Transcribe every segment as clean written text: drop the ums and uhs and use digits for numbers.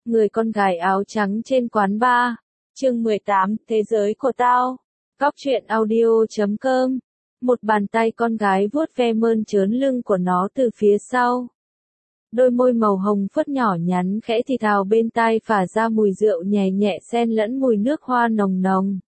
Người con gái áo trắng trên quán bar. Chương 18, Thế giới của tao. Góc truyện audio.com. Một bàn tay con gái vuốt ve mơn trớn lưng của nó từ phía sau. Đôi môi màu hồng phớt nhỏ nhắn khẽ thì thào bên tai phả ra mùi rượu nhẹ nhẹ xen lẫn mùi nước hoa nồng nồng.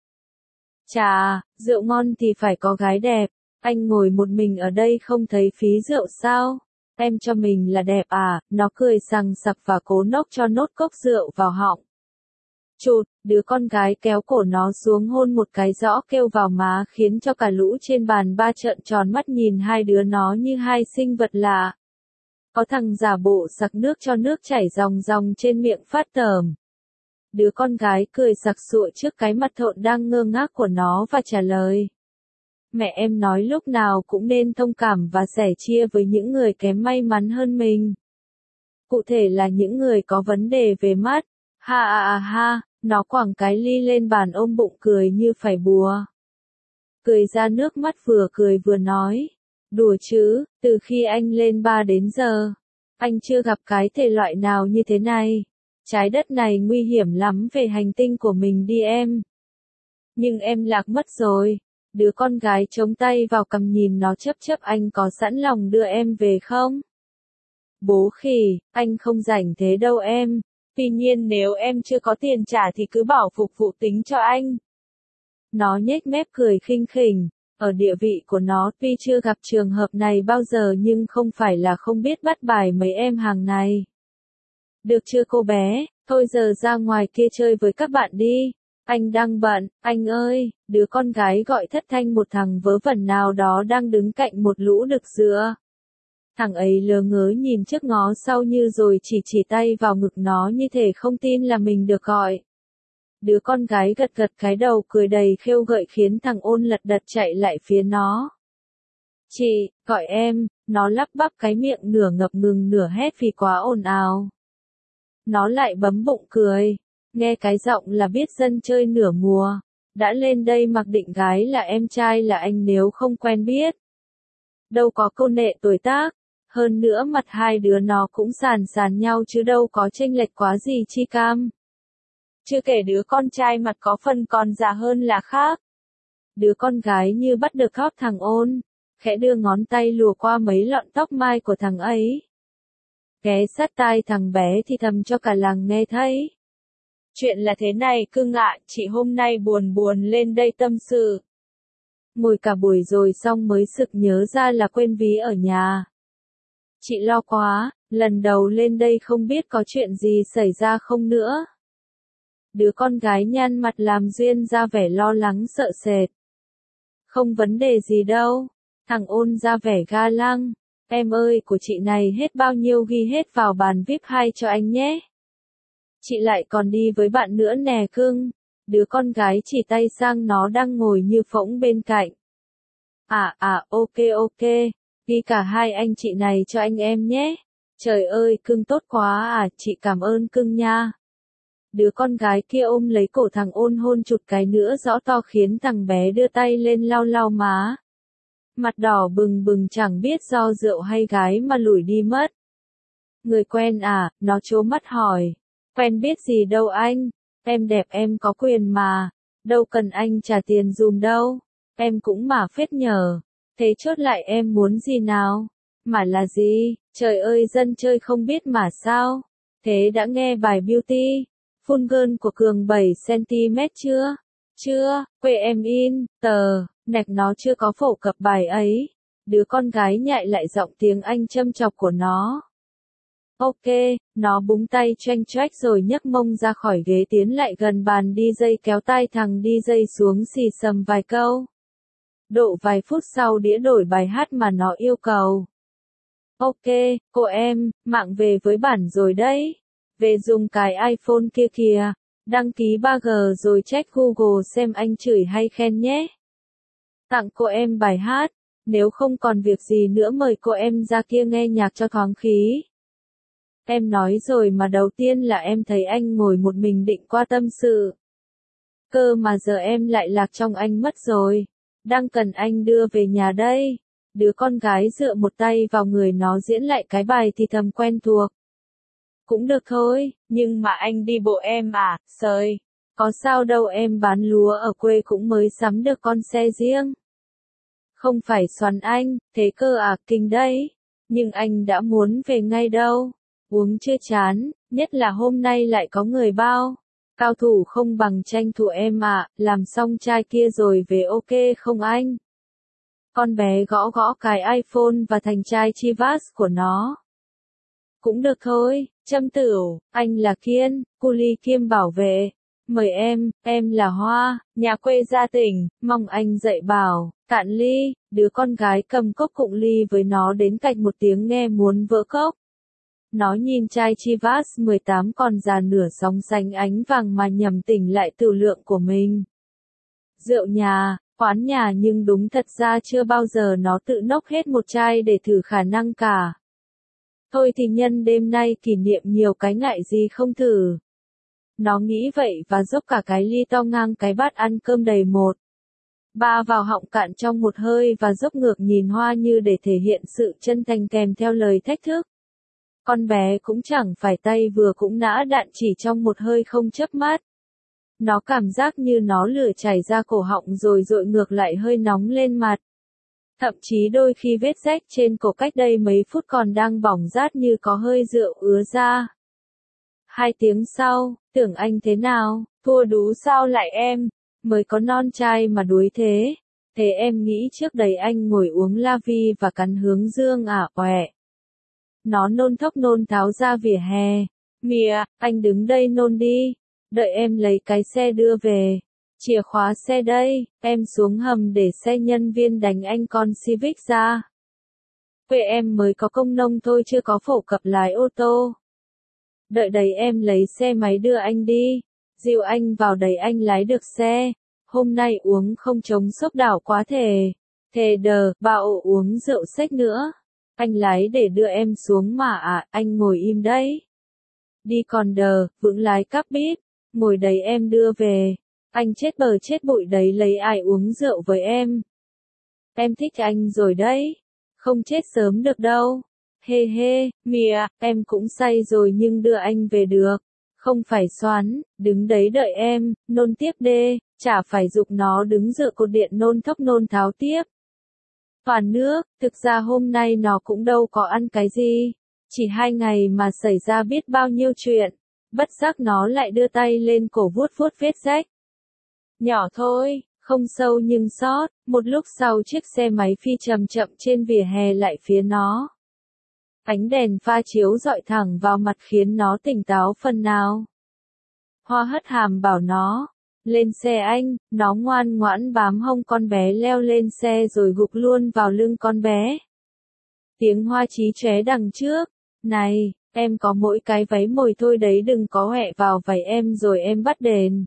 Chà, rượu ngon thì phải có gái đẹp. Anh ngồi một mình ở đây không thấy phí rượu sao? Em cho mình là đẹp à? Nó cười sằng sặc và cố nốc cho nốt cốc rượu vào họng. Chụt, đứa con gái kéo cổ nó xuống hôn một cái rõ kêu vào má khiến cho cả lũ trên bàn ba trợn tròn mắt nhìn hai đứa nó như hai sinh vật lạ. Có thằng giả bộ sặc nước cho nước chảy ròng ròng trên miệng phát tởm. Đứa con gái cười sặc sụa trước cái mặt thộn đang ngơ ngác của nó và trả lời. Mẹ em nói lúc nào cũng nên thông cảm và sẻ chia với những người kém may mắn hơn mình. Cụ thể là những người có vấn đề về mắt. Ha, nó quẳng cái ly lên bàn ôm bụng cười như phải bùa. Cười ra nước mắt vừa cười vừa nói. Đùa chứ, từ khi anh lên bar đến giờ, anh chưa gặp cái thể loại nào như thế này. Trái đất này nguy hiểm lắm, về hành tinh của mình đi em. Nhưng em lạc mất rồi. Đứa con gái chống tay vào cằm nhìn nó chớp anh có sẵn lòng đưa em về không? Bố khỉ, anh không rảnh thế đâu em. Tuy nhiên nếu em chưa có tiền trả thì cứ bảo phục vụ tính cho anh. Nó nhếch mép cười khinh khỉnh. Ở địa vị của nó tuy chưa gặp trường hợp này bao giờ nhưng không phải là không biết bắt bài mấy em hàng này. Được chưa cô bé, thôi giờ ra ngoài kia chơi với các bạn đi. Anh đang bận, anh ơi, đứa con gái gọi thất thanh một thằng vớ vẩn nào đó đang đứng cạnh một lũ đực dừa. Thằng ấy lờ ngớ nhìn trước ngó sau như rồi chỉ tay vào ngực nó như thể không tin là mình được gọi. Đứa con gái gật cái đầu cười đầy khêu gợi khiến thằng ôn lật đật chạy lại phía nó. Chị, gọi em, nó lắp bắp cái miệng nửa ngập ngừng nửa hét vì quá ồn ào. Nó lại bấm bụng cười. Nghe cái giọng là biết dân chơi nửa mùa. Đã lên đây mặc định gái là em trai là anh nếu không quen biết. Đâu có câu nệ tuổi tác. Hơn nữa mặt hai đứa nó cũng sàn nhau chứ đâu có chênh lệch quá gì chi cam. Chưa kể đứa con trai mặt có phần còn già hơn là khác. Đứa con gái như bắt được hóp thằng ôn. Khẽ đưa ngón tay lùa qua mấy lọn tóc mai của thằng ấy. Ghé sát tai thằng bé thì thầm cho cả làng nghe thấy. Chuyện là thế này cưng ạ, chị hôm nay buồn lên đây tâm sự. Ngồi cả buổi rồi xong mới sực nhớ ra là quên ví ở nhà. Chị lo quá, lần đầu lên đây không biết có chuyện gì xảy ra không nữa. Đứa con gái nhăn mặt làm duyên ra vẻ lo lắng sợ sệt. Không vấn đề gì đâu. Thằng ôn ra vẻ ga lăng. Em ơi, của chị này hết bao nhiêu ghi hết vào bàn VIP 2 cho anh nhé. Chị lại còn đi với bạn nữa nè cưng. Đứa con gái chỉ tay sang nó đang ngồi như phỗng bên cạnh. Ok. Ghi cả hai anh chị này cho anh em nhé. Trời ơi, cưng tốt quá à, chị cảm ơn cưng nha. Đứa con gái kia ôm lấy cổ thằng ôn hôn chụt cái nữa rõ to khiến thằng bé đưa tay lên lau má. Mặt đỏ bừng chẳng biết do rượu hay gái mà lủi đi mất. Người quen à, nó trố mắt hỏi. Quen biết gì đâu anh, em đẹp em có quyền mà, đâu cần anh trả tiền dùm đâu, em cũng mà phết nhờ, thế chốt lại em muốn gì nào, mà là gì, trời ơi dân chơi không biết mà sao, thế đã nghe bài Beauty, Full Girl của Cường 7cm chưa? Chưa, quê em in, nạch nó chưa có phổ cập bài ấy, đứa con gái nhại lại giọng tiếng Anh châm chọc của nó. Ok, nó búng tay choanh choách rồi nhấc mông ra khỏi ghế tiến lại gần bàn DJ kéo tai thằng DJ xuống xì xầm vài câu. Độ vài phút sau đĩa đổi bài hát mà nó yêu cầu. Ok, cô em, mạng về với bản rồi đấy. Về dùng cái iPhone kia kìa. Đăng ký 3G rồi check Google xem anh chửi hay khen nhé. Tặng cô em bài hát. Nếu không còn việc gì nữa mời cô em ra kia nghe nhạc cho thoáng khí. Em nói rồi mà đầu tiên là em thấy anh ngồi một mình định qua tâm sự. Cơ mà giờ em lại lạc trong anh mất rồi. Đang cần anh đưa về nhà đây. Đứa con gái dựa một tay vào người nó diễn lại cái bài thì thầm quen thuộc. Cũng được thôi, nhưng mà anh đi bộ em à, sời. Có sao đâu, em bán lúa ở quê cũng mới sắm được con xe riêng. Không phải xoắn anh, thế cơ à, kinh đấy. Nhưng anh đã muốn về ngay đâu. Uống chưa chán, nhất là hôm nay lại có người bao. Cao thủ không bằng tranh thủ em ạ, làm xong chai kia rồi về ok không anh? Con bé gõ gõ cái iPhone và thành chai Chivas của nó. Cũng được thôi, Trâm Tửu, anh là Kiên, cu ly kiêm bảo vệ. Mời em là Hoa, nhà quê gia tỉnh, mong anh dạy bảo, cạn ly, đứa con gái cầm cốc cụng ly với nó đến cạch một tiếng nghe muốn vỡ cốc. Nó nhìn chai Chivas 18 còn già nửa sóng sánh ánh vàng mà nhầm tỉnh lại tửu lượng của mình. Rượu nhà, quán nhà nhưng đúng thật ra chưa bao giờ nó tự nốc hết một chai để thử khả năng cả. Thôi thì nhân đêm nay kỷ niệm nhiều cái ngại gì không thử. Nó nghĩ vậy và dốc cả cái ly to ngang cái bát ăn cơm đầy một. Ba vào họng cạn trong một hơi và dốc ngược nhìn Hoa như để thể hiện sự chân thành kèm theo lời thách thức. Con bé cũng chẳng phải tay vừa cũng nã đạn chỉ trong một hơi không chớp mắt. Nó cảm giác như nó lửa chảy ra cổ họng rồi dội ngược lại hơi nóng lên mặt. Thậm chí đôi khi vết rách trên cổ cách đây mấy phút còn đang bỏng rát như có hơi rượu ứa ra. 2 tiếng sau, tưởng anh thế nào, thua đú sao lại em, mới có non trai mà đuối thế. Thế em nghĩ trước đấy anh ngồi uống la vi và cắn hướng dương à, ọe. Nó nôn thốc nôn tháo ra vỉa hè. Mìa, anh đứng đây nôn đi, đợi em lấy cái xe đưa về. Chìa khóa xe đây, em xuống hầm để xe nhân viên đánh anh con Civic ra. Quê em mới có công nông thôi chưa có phổ cập lái ô tô. Đợi đấy em lấy xe máy đưa anh đi, dìu anh vào đấy anh lái được xe. Hôm nay uống không chống sốc đảo quá thề. Thề đờ, bảo uống rượu xếch nữa. Anh lái để đưa em xuống mà à, anh ngồi im đấy. Đi còn đờ, vững lái cắp bít, ngồi đấy em đưa về. Anh chết bờ chết bụi đấy lấy ai uống rượu với em. Em thích anh rồi đấy, không chết sớm được đâu. Hê hê, mìa, em cũng say rồi nhưng đưa anh về được. Không phải xoắn, đứng đấy đợi em, nôn tiếp đê, chả phải giục nó đứng dựa cột điện nôn thốc nôn tháo tiếp. Toàn nước, thực ra hôm nay nó cũng đâu có ăn cái gì. Chỉ 2 ngày mà xảy ra biết bao nhiêu chuyện. Bất giác nó lại đưa tay lên cổ vuốt vuốt vết rách. Nhỏ thôi, không sâu nhưng sót, một lúc sau chiếc xe máy phi chậm chậm trên vỉa hè lại phía nó. Ánh đèn pha chiếu dọi thẳng vào mặt khiến nó tỉnh táo phần nào. Hoa hất hàm bảo nó, lên xe anh, nó ngoan ngoãn bám hông con bé leo lên xe rồi gục luôn vào lưng con bé. Tiếng Hoa chí chóe đằng trước, này, em có mỗi cái váy mồi thôi đấy đừng có hẹ vào váy em rồi em bắt đền.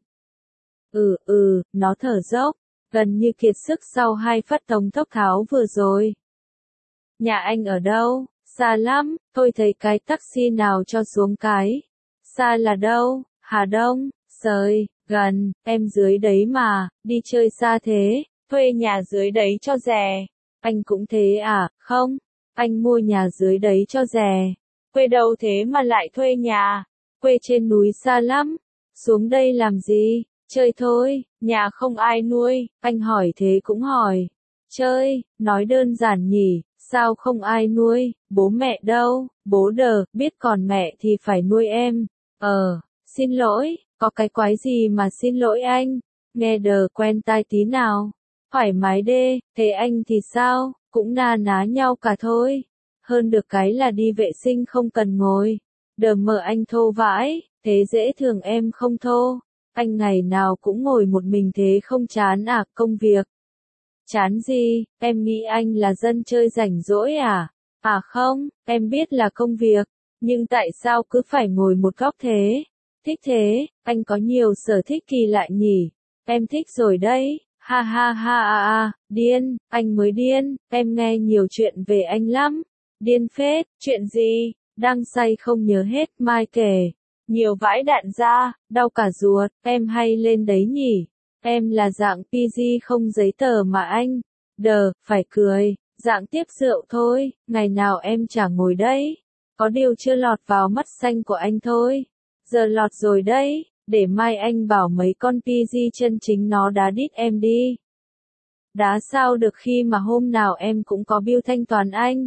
Nó thở dốc, gần như kiệt sức sau 2 phát tống thốc tháo vừa rồi. Nhà anh ở đâu? Xa lắm, thôi thấy cái taxi nào cho xuống cái. Xa là đâu? Hà Đông, sời, gần, em dưới đấy mà, đi chơi xa thế, thuê nhà dưới đấy cho rẻ. Anh cũng thế à, không? Anh mua nhà dưới đấy cho rẻ. Quê đâu thế mà lại thuê nhà? Quê trên núi xa lắm. Xuống đây làm gì? Chơi thôi, nhà không ai nuôi, anh hỏi thế cũng hỏi. Chơi, nói đơn giản nhỉ, sao không ai nuôi, bố mẹ đâu, bố đờ, biết còn mẹ thì phải nuôi em. Xin lỗi, có cái quái gì mà xin lỗi anh, nghe đờ quen tai tí nào. Thoải mái đê, thế anh thì sao, cũng na ná nhau cả thôi. Hơn được cái là đi vệ sinh không cần ngồi. Đờ mờ anh thô vãi, thế dễ thường em không thô. Anh ngày nào cũng ngồi một mình thế không chán à, công việc. Chán gì, em nghĩ anh là dân chơi rảnh rỗi à? À không, em biết là công việc, nhưng tại sao cứ phải ngồi một góc thế? Thích thế, anh có nhiều sở thích kỳ lạ nhỉ? Em thích rồi đấy, ha ha ha điên, anh mới điên, em nghe nhiều chuyện về anh lắm. Điên phết, chuyện gì? Đang say không nhớ hết, mai kể. Nhiều vãi đạn ra, đau cả ruột, em hay lên đấy nhỉ? Em là dạng PG không giấy tờ mà anh. Đờ, phải cười, dạng tiếp rượu thôi, ngày nào em chả ngồi đấy. Có điều chưa lọt vào mắt xanh của anh thôi. Giờ lọt rồi đấy, để mai anh bảo mấy con PG chân chính nó đá đít em đi. Đá sao được khi mà hôm nào em cũng có bill thanh toán anh.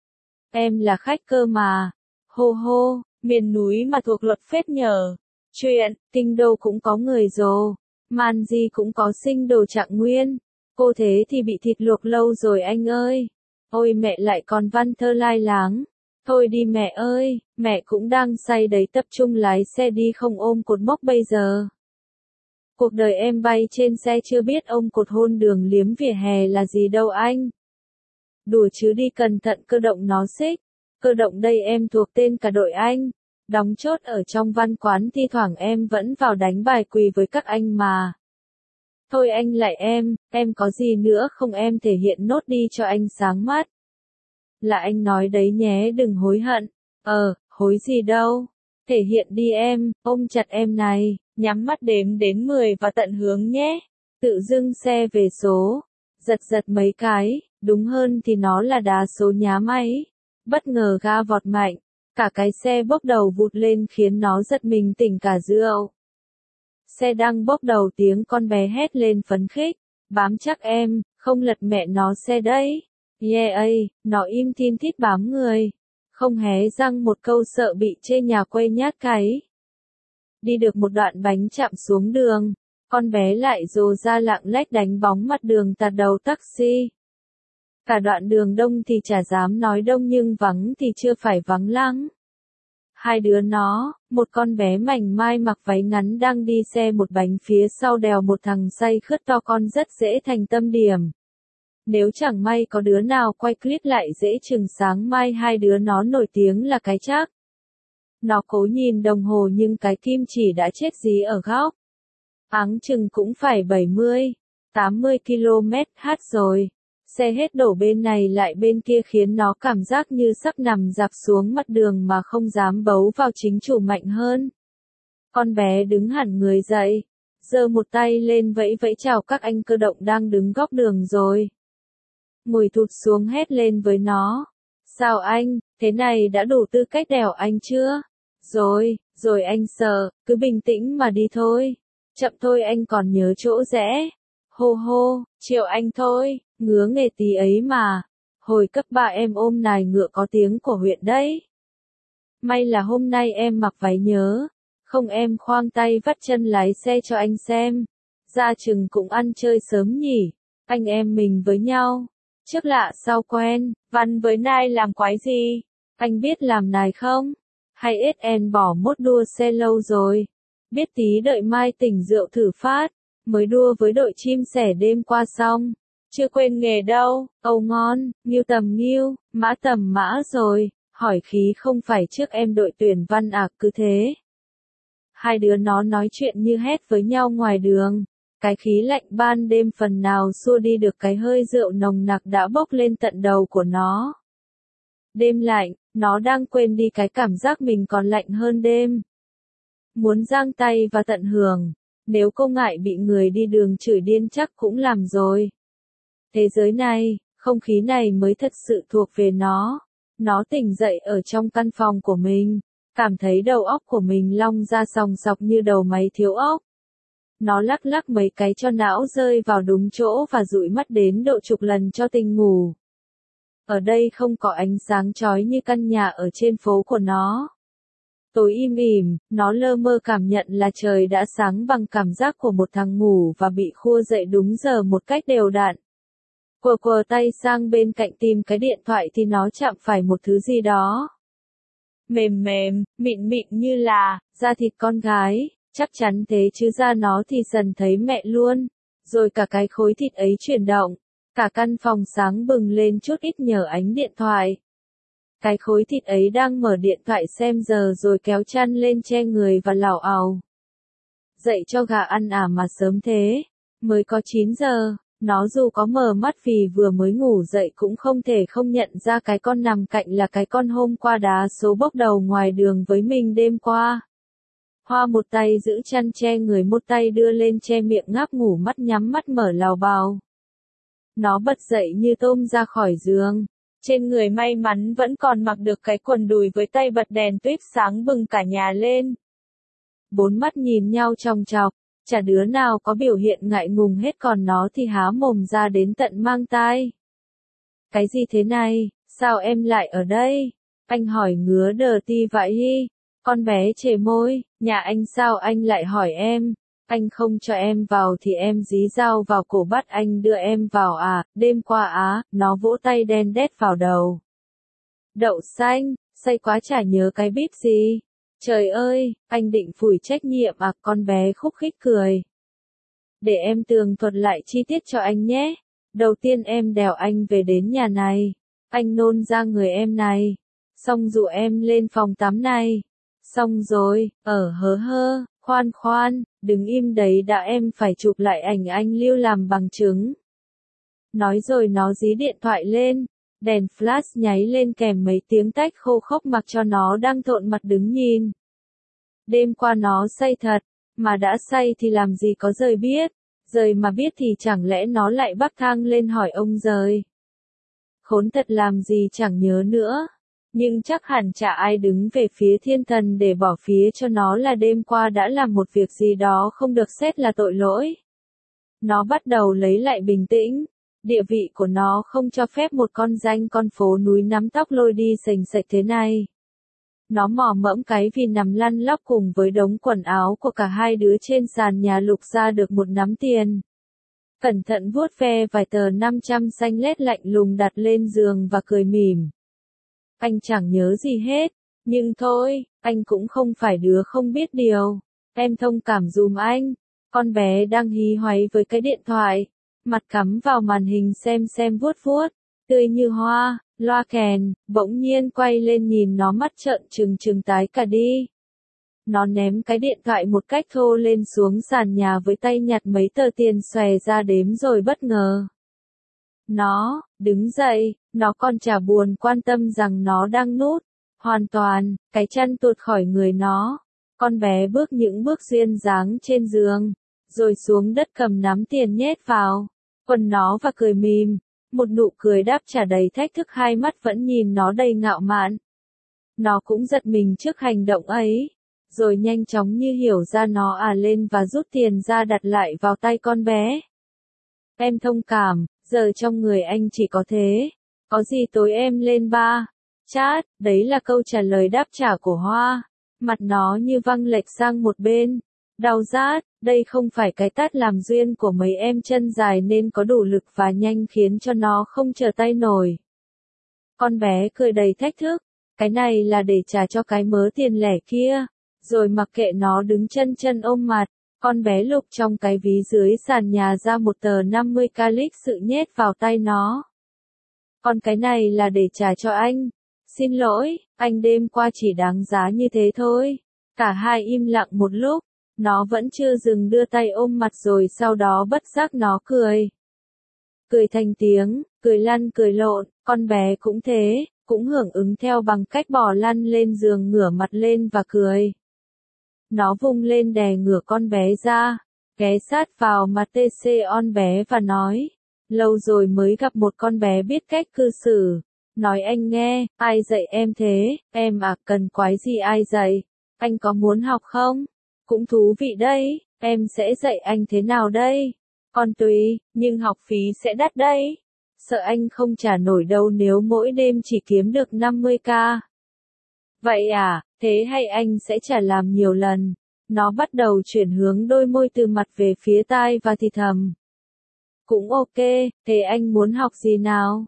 Em là khách cơ mà. Hô hô, miền núi mà thuộc luật phết nhờ. Chuyện, kinh đô cũng có người rồ. Man di cũng có sinh đồ Trạng Nguyên. Cô thế thì bị thịt luộc lâu rồi anh ơi. Ôi mẹ lại còn văn thơ lai láng. Thôi đi mẹ ơi, mẹ cũng đang say đấy, tập trung lái xe đi không ôm cột mốc bây giờ. Cuộc đời em bay trên xe chưa biết ôm cột hôn đường liếm vỉa hè là gì đâu anh. Đùa chứ đi cẩn thận cơ động nó xích. Cơ động đây em thuộc tên cả đội anh. Đóng chốt ở trong văn quán thi thoảng em vẫn vào đánh bài quỳ với các anh mà. Thôi anh lại em có gì nữa không em thể hiện nốt đi cho anh sáng mắt. Là anh nói đấy nhé đừng hối hận. Hối gì đâu. Thể hiện đi em, ôm chặt em này, nhắm mắt đếm đến 10 và tận hướng nhé. Tự dưng xe về số. Giật mấy cái, đúng hơn thì nó là đá số nhá máy. Bất ngờ ga vọt mạnh. Cả cái xe bốc đầu vụt lên khiến nó giật mình tỉnh cả rượu. Xe đang bốc đầu tiếng con bé hét lên phấn khích. Bám chắc em, không lật mẹ nó xe đấy. Yeah ây, nó im thin thít bám người. Không hé răng một câu sợ bị chê nhà quê nhát cái. Đi được một đoạn bánh chạm xuống đường. Con bé lại rồ ra lạng lách đánh bóng mặt đường tạt đầu taxi. Cả đoạn đường đông thì chả dám nói đông nhưng vắng thì chưa phải vắng lắm. Hai đứa nó, một con bé mảnh mai mặc váy ngắn đang đi xe một bánh phía sau đèo một thằng say khướt to con rất dễ thành tâm điểm. Nếu chẳng may có đứa nào quay clip lại dễ chừng sáng mai hai đứa nó nổi tiếng là cái chắc. Nó cố nhìn đồng hồ nhưng cái kim chỉ đã chết dí ở góc. Áng chừng cũng phải 70-80 km/h rồi. Xe hết đổ bên này lại bên kia khiến nó cảm giác như sắp nằm dạp xuống mặt đường mà không dám bấu vào chính chủ mạnh hơn. Con bé đứng hẳn người dậy, giơ một tay lên vẫy vẫy chào các anh cơ động đang đứng góc đường rồi. Ngồi thụt xuống hét lên với nó. Sao anh, thế này đã đủ tư cách đèo anh chưa? Rồi anh sợ, cứ bình tĩnh mà đi thôi. Chậm thôi anh còn nhớ chỗ rẽ. Hô hô, chiều anh thôi, ngứa nghề tí ấy mà. Hồi cấp 3 em ôm nài ngựa có tiếng của huyện đấy. May là hôm nay em mặc váy nhớ. Không em khoang tay vắt chân lái xe cho anh xem. Ra chừng cũng ăn chơi sớm nhỉ. Anh em mình với nhau. Trước lạ sau quen, Văn với Nai làm quái gì? Anh biết làm nài không? Hay SN bỏ mốt đua xe lâu rồi? Biết tí đợi mai tỉnh rượu thử phát. Mới đua với đội chim sẻ đêm qua xong. Chưa quên nghề đâu, âu ngon, nghiêu tầm nghiêu, mã tầm mã rồi. Hỏi khí không phải trước em đội tuyển Văn à cứ thế. Hai đứa nó nói chuyện như hét với nhau ngoài đường. Cái khí lạnh ban đêm phần nào xua đi được cái hơi rượu nồng nặc đã bốc lên tận đầu của nó. Đêm lạnh, nó đang quên đi cái cảm giác mình còn lạnh hơn đêm. Muốn giang tay và tận hưởng, nếu cô ngại bị người đi đường chửi điên chắc cũng làm rồi. Thế giới này, không khí này mới thật sự thuộc về nó. Nó tỉnh dậy ở trong căn phòng của mình, cảm thấy đầu óc của mình long ra sòng sọc như đầu máy thiếu óc. Nó lắc lắc mấy cái cho não rơi vào đúng chỗ và dụi mắt đến độ chục lần cho tỉnh ngủ. Ở đây không có ánh sáng chói như căn nhà ở trên phố của nó. Tối im ỉm, nó lơ mơ cảm nhận là trời đã sáng bằng cảm giác của một thằng ngủ và bị khua dậy đúng giờ một cách đều đặn. Quờ tay sang bên cạnh tìm cái điện thoại thì nó chạm phải một thứ gì đó. Mềm, mịn như là da thịt con gái. Chắc chắn thế chứ ra nó thì dần thấy mẹ luôn. Rồi cả cái khối thịt ấy chuyển động. Cả căn phòng sáng bừng lên chút ít nhờ ánh điện thoại. Cái khối thịt ấy đang mở điện thoại xem giờ rồi kéo chăn lên che người và lảo ảo. Dậy cho gà ăn à mà sớm thế. Mới có 9 giờ. Nó dù có mở mắt vì vừa mới ngủ dậy cũng không thể không nhận ra cái con nằm cạnh là cái con hôm qua đá số bốc đầu ngoài đường với mình đêm qua. Hoa một tay giữ chăn che người một tay đưa lên che miệng ngáp ngủ mắt nhắm mắt mở lào bào. Nó bật dậy như tôm ra khỏi giường. Trên người may mắn vẫn còn mặc được cái quần đùi với tay bật đèn tuyết sáng bừng cả nhà lên. Bốn mắt nhìn nhau chòng chọc, chả đứa nào có biểu hiện ngại ngùng hết, còn nó thì há mồm ra đến tận mang tai. Cái gì thế này, sao em lại ở đây? Anh hỏi ngứa đờ ti vậy hi. Con bé chề môi, nhà anh sao anh lại hỏi em? Anh không cho em vào thì em dí dao vào cổ bắt anh đưa em vào à, đêm qua á, nó vỗ tay đen đét vào đầu. Đậu xanh, say quá chả nhớ cái bíp gì. Trời ơi, anh định phủi trách nhiệm à, con bé khúc khích cười. Để em tường thuật lại chi tiết cho anh nhé. Đầu tiên em đèo anh về đến nhà này. Anh nôn ra người em này. Xong dụ em lên phòng tắm này. Xong rồi, hớ hơ, khoan, đừng im đấy đã, em phải chụp lại ảnh anh lưu làm bằng chứng. Nói rồi nó dí điện thoại lên. Đèn flash nháy lên kèm mấy tiếng tách khô khốc mặc cho nó đang thộn mặt đứng nhìn. Đêm qua nó say thật, mà đã say thì làm gì có rời biết. Rời mà biết thì chẳng lẽ nó lại bắc thang lên hỏi ông rời. Khốn thật, làm gì chẳng nhớ nữa. Nhưng chắc hẳn chả ai đứng về phía thiên thần để bỏ phía cho nó là đêm qua đã làm một việc gì đó không được xét là tội lỗi. Nó bắt đầu lấy lại bình tĩnh. Địa vị của nó không cho phép một con danh con phố núi nắm tóc lôi đi sành sạch thế này. Nó mò mẫm cái vì nằm lăn lóc cùng với đống quần áo của cả hai đứa trên sàn nhà lục ra được một nắm tiền. Cẩn thận vuốt ve vài tờ 500 xanh lét lạnh lùng đặt lên giường và cười mỉm. Anh chẳng nhớ gì hết, nhưng thôi, anh cũng không phải đứa không biết điều. Em thông cảm dùm anh. Con bé đang hí hoáy với cái điện thoại, mặt cắm vào màn hình xem vuốt vuốt, tươi như hoa, loa kèn, bỗng nhiên quay lên nhìn nó mắt trợn trừng tái cả đi. Nó ném cái điện thoại một cách thô lên xuống sàn nhà với tay nhặt mấy tờ tiền xòe ra đếm rồi bất ngờ. Nó, đứng dậy, nó còn chả buồn quan tâm rằng nó đang nút. Hoàn toàn, cái chăn tuột khỏi người nó. Con bé bước những bước duyên dáng trên giường, rồi xuống đất cầm nắm tiền nhét vào quần nó và cười mỉm. Một nụ cười đáp trả đầy thách thức, hai mắt vẫn nhìn nó đầy ngạo mạn. Nó cũng giật mình trước hành động ấy, rồi nhanh chóng như hiểu ra nó lên và rút tiền ra đặt lại vào tay con bé. Em thông cảm, giờ trong người anh chỉ có thế. Có gì tối em lên ba. Chat, đấy là câu trả lời đáp trả của Hoa. Mặt nó như văng lệch sang một bên. Đau rát, đây không phải cái tát làm duyên của mấy em chân dài nên có đủ lực và nhanh khiến cho nó không trở tay nổi. Con bé cười đầy thách thức. Cái này là để trả cho cái mớ tiền lẻ kia. Rồi mặc kệ nó đứng chân ôm mặt. Con bé lục trong cái ví dưới sàn nhà ra một tờ 50k lịch sự nhét vào tay nó. Còn cái này là để trả cho anh. Xin lỗi, anh đêm qua chỉ đáng giá như thế thôi. Cả hai im lặng một lúc. Nó vẫn chưa dừng đưa tay ôm mặt rồi sau đó bất giác nó cười. Cười thành tiếng, cười lăn cười lộn, con bé cũng thế, cũng hưởng ứng theo bằng cách bò lăn lên giường ngửa mặt lên và cười. Nó vung lên đè ngửa con bé ra, ghé sát vào mặt TC on bé và nói, lâu rồi mới gặp một con bé biết cách cư xử. Nói anh nghe, ai dạy em thế, em cần quái gì ai dạy, anh có muốn học không? Cũng thú vị đấy, em sẽ dạy anh thế nào đây? Còn tùy, nhưng học phí sẽ đắt đấy. Sợ anh không trả nổi đâu nếu mỗi đêm chỉ kiếm được 50k. Vậy à, thế hay anh sẽ trả làm nhiều lần. Nó bắt đầu chuyển hướng đôi môi từ mặt về phía tai và thì thầm. Cũng ok, thế anh muốn học gì nào?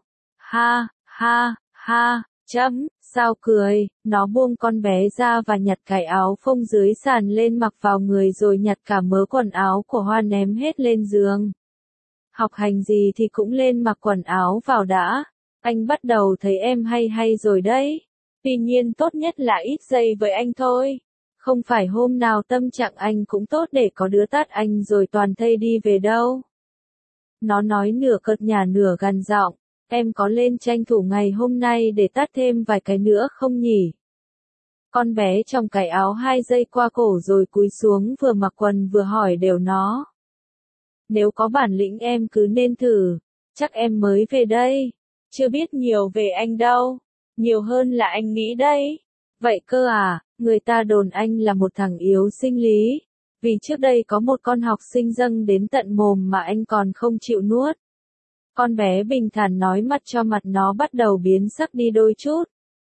Ha, sao cười, nó buông con bé ra và nhặt cái áo phông dưới sàn lên mặc vào người rồi nhặt cả mớ quần áo của Hoa ném hết lên giường. Học hành gì thì cũng lên mặc quần áo vào đã, anh bắt đầu thấy em hay rồi đấy. Tuy nhiên tốt nhất là ít giây với anh thôi. Không phải hôm nào tâm trạng anh cũng tốt để có đứa tát anh rồi toàn thây đi về đâu. Nó nói nửa cợt nhả nửa gằn giọng. Em có lên tranh thủ ngày hôm nay để tát thêm vài cái nữa không nhỉ? Con bé trong cái áo 2 giây qua cổ rồi cúi xuống vừa mặc quần vừa hỏi đều nó. Nếu có bản lĩnh em cứ nên thử, chắc em mới về đây. chưa biết nhiều về anh đâu. Nhiều hơn là anh nghĩ đấy. Vậy cơ à, người ta đồn anh là một thằng yếu sinh lý. Vì trước đây có một con học sinh dâng đến tận mồm mà anh còn không chịu nuốt. Con bé bình thản nói, mặt cho mặt nó bắt đầu biến sắc đi đôi chút.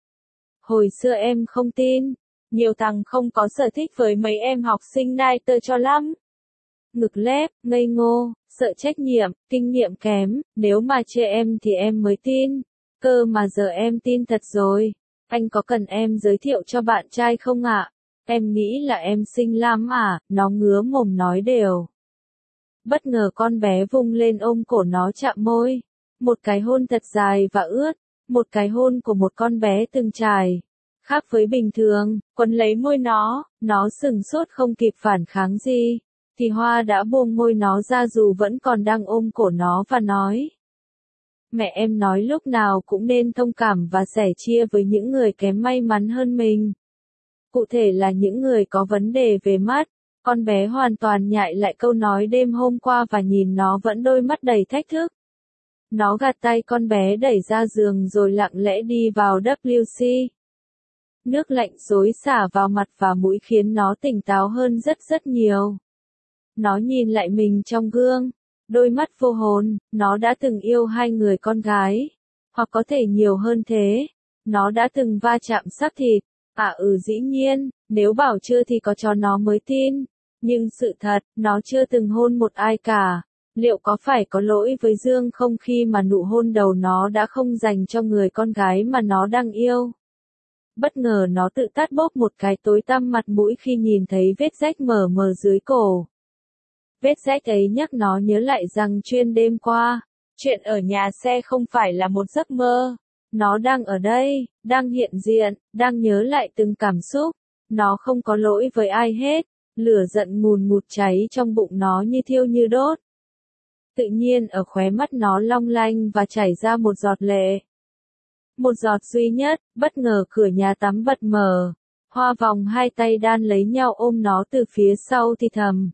Hồi xưa em không tin. Nhiều thằng không có sở thích với mấy em học sinh nai tơ cho lắm. Ngực lép, ngây ngô, sợ trách nhiệm, kinh nghiệm kém, nếu mà chê em thì em mới tin. Cơ mà giờ em tin thật rồi. Anh có cần em giới thiệu cho bạn trai không ạ? Em nghĩ là em xinh lắm à, nó ngứa mồm nói đều. Bất ngờ con bé vung lên ôm cổ nó chạm môi. Một cái hôn thật dài và ướt, một cái hôn của một con bé từng trải. Khác với bình thường, quấn lấy môi nó sừng sốt không kịp phản kháng gì. Thì Hoa đã buông môi nó ra dù vẫn còn đang ôm cổ nó và nói. Mẹ em nói lúc nào cũng nên thông cảm và sẻ chia với những người kém may mắn hơn mình. Cụ thể là những người có vấn đề về mắt. Con bé hoàn toàn nhại lại câu nói đêm hôm qua và nhìn nó vẫn đôi mắt đầy thách thức. Nó gạt tay con bé đẩy ra giường rồi lặng lẽ đi vào WC. Nước lạnh xối xả vào mặt và mũi khiến nó tỉnh táo hơn rất nhiều. Nó nhìn lại mình trong gương. Đôi mắt vô hồn, nó đã từng yêu 2 người con gái. Hoặc có thể nhiều hơn thế. Nó đã từng va chạm xác thịt. Dĩ nhiên, nếu bảo chưa thì có cho nó mới tin. Nhưng sự thật, nó chưa từng hôn một ai cả. Liệu có phải có lỗi với Dương không khi mà nụ hôn đầu nó đã không dành cho người con gái mà nó đang yêu? Bất ngờ nó tự tát bốp một cái tối tăm mặt mũi khi nhìn thấy vết rách mờ mờ dưới cổ. Vết rách ấy nhắc nó nhớ lại rằng chuyên đêm qua, chuyện ở nhà xe không phải là một giấc mơ. Nó đang ở đây, đang hiện diện, đang nhớ lại từng cảm xúc. Nó không có lỗi với ai hết. Lửa giận ngùn ngụt cháy trong bụng nó như thiêu như đốt. Tự nhiên ở khóe mắt nó long lanh và chảy ra một giọt lệ. Một giọt duy nhất, bất ngờ cửa nhà tắm bật mở. Hoa vòng 2 tay đan lấy nhau ôm nó từ phía sau thì thầm.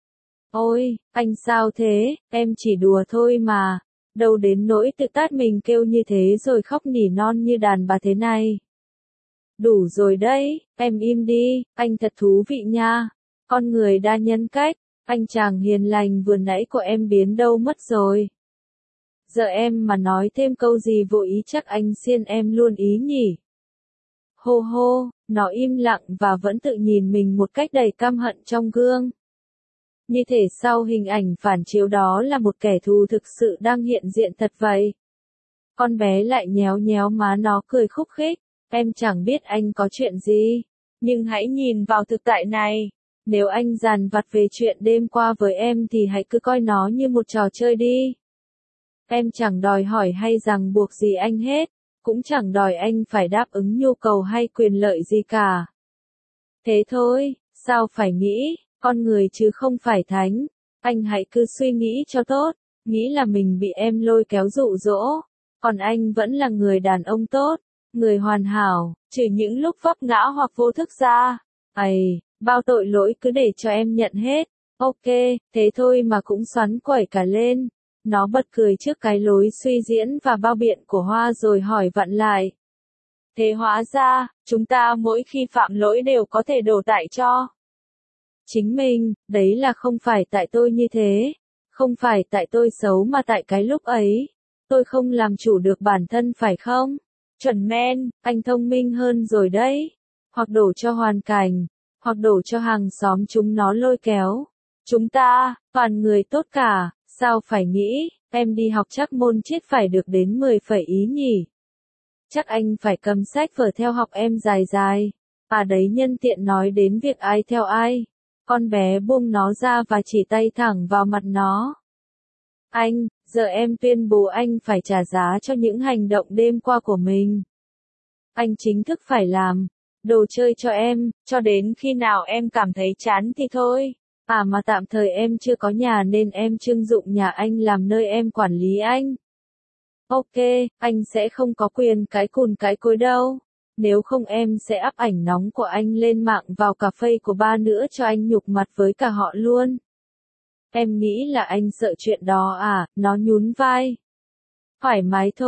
Ôi, anh sao thế, em chỉ đùa thôi mà. Đâu đến nỗi tự tát mình kêu như thế rồi khóc nỉ non như đàn bà thế này. Đủ rồi đấy, em im đi, anh thật thú vị nha. Con người đa nhân cách, anh chàng hiền lành vừa nãy của em biến đâu mất rồi. Giờ em mà nói thêm câu gì vô ý chắc anh xiên em luôn ý nhỉ. Hô hô, nó im lặng và vẫn tự nhìn mình một cách đầy căm hận trong gương. Như thể sau hình ảnh phản chiếu đó là một kẻ thù thực sự đang hiện diện thật vậy. Con bé lại nhéo nhéo má nó cười khúc khích. Em chẳng biết anh có chuyện gì, nhưng hãy nhìn vào thực tại này. Nếu anh dằn vặt về chuyện đêm qua với em thì hãy cứ coi nó như một trò chơi đi. Em chẳng đòi hỏi hay ràng buộc gì anh hết, cũng chẳng đòi anh phải đáp ứng nhu cầu hay quyền lợi gì cả. Thế thôi, sao phải nghĩ, con người chứ không phải thánh. Anh hãy cứ suy nghĩ cho tốt, nghĩ là mình bị em lôi kéo dụ dỗ. Còn anh vẫn là người đàn ông tốt, người hoàn hảo, trừ những lúc vấp ngã hoặc vô thức ra. Bao tội lỗi cứ để cho em nhận hết. Ok, thế thôi mà cũng xoắn quẩy cả lên. Nó bật cười trước cái lối suy diễn và bao biện của Hoa rồi hỏi vặn lại. Thế hóa ra, chúng ta mỗi khi phạm lỗi đều có thể đổ tại cho chính mình, đấy là không phải tại tôi như thế. Không phải tại tôi xấu mà tại cái lúc ấy. Tôi không làm chủ được bản thân phải không? Chuẩn men, anh thông minh hơn rồi đấy. Hoặc đổ cho hoàn cảnh, hoặc đổ cho hàng xóm chúng nó lôi kéo. Chúng ta, toàn người tốt cả, sao phải nghĩ, em đi học chắc môn triết phải được đến 10 phẩy ý nhỉ? Chắc anh phải cầm sách vở theo học em dài dài. Đấy nhân tiện nói đến việc ai theo ai. Con bé buông nó ra và chỉ tay thẳng vào mặt nó. Anh, giờ em tuyên bố anh phải trả giá cho những hành động đêm qua của mình. Anh chính thức phải làm đồ chơi cho em, cho đến khi nào em cảm thấy chán thì thôi. Mà tạm thời em chưa có nhà nên em trưng dụng nhà anh làm nơi em quản lý anh. Ok, anh sẽ không có quyền cái cùn cái cối đâu. Nếu không em sẽ up ảnh nóng của anh lên mạng vào cà phê của ba nữa cho anh nhục mặt với cả họ luôn. Em nghĩ là anh sợ chuyện đó à, nó nhún vai. Thoải mái thôi,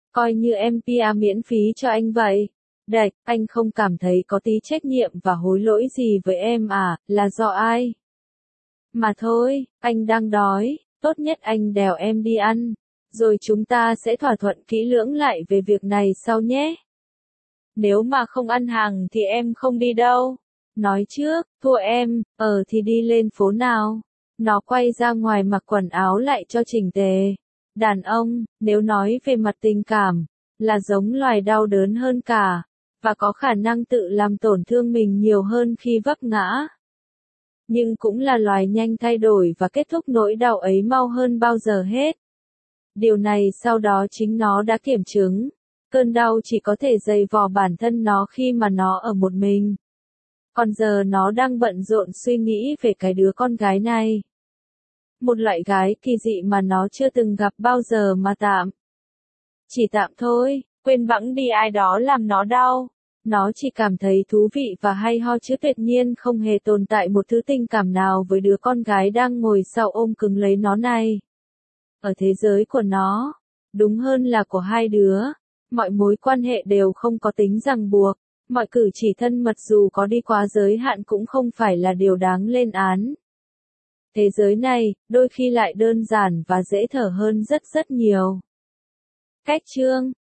Coi như em PR miễn phí cho anh vậy. Đạch, anh không cảm thấy có tí trách nhiệm và hối lỗi gì với em à, là do ai? Mà thôi, anh đang đói, tốt nhất anh đèo em đi ăn, rồi chúng ta sẽ thỏa thuận kỹ lưỡng lại về việc này sau nhé. Nếu mà không ăn hàng thì em không đi đâu. Nói trước, thua em, thì đi lên phố nào. Nó quay ra ngoài mặc quần áo lại cho chỉnh tề. Đàn ông, nếu nói về mặt tình cảm, là giống loài đau đớn hơn cả, và có khả năng tự làm tổn thương mình nhiều hơn khi vấp ngã. Nhưng cũng là loài nhanh thay đổi và kết thúc nỗi đau ấy mau hơn bao giờ hết. Điều này sau đó chính nó đã kiểm chứng. Cơn đau chỉ có thể dày vò bản thân nó khi mà nó ở một mình. Còn giờ nó đang bận rộn suy nghĩ về cái đứa con gái này. Một loại gái kỳ dị mà nó chưa từng gặp bao giờ mà tạm. Chỉ tạm thôi, quên bẵng đi ai đó làm nó đau. Nó chỉ cảm thấy thú vị và hay ho chứ tuyệt nhiên không hề tồn tại một thứ tình cảm nào với đứa con gái đang ngồi sau ôm cứng lấy nó này. Ở thế giới của nó, đúng hơn là của hai đứa, mọi mối quan hệ đều không có tính ràng buộc, mọi cử chỉ thân mật dù có đi quá giới hạn cũng không phải là điều đáng lên án. Thế giới này, đôi khi lại đơn giản và dễ thở hơn rất rất nhiều. Cách chương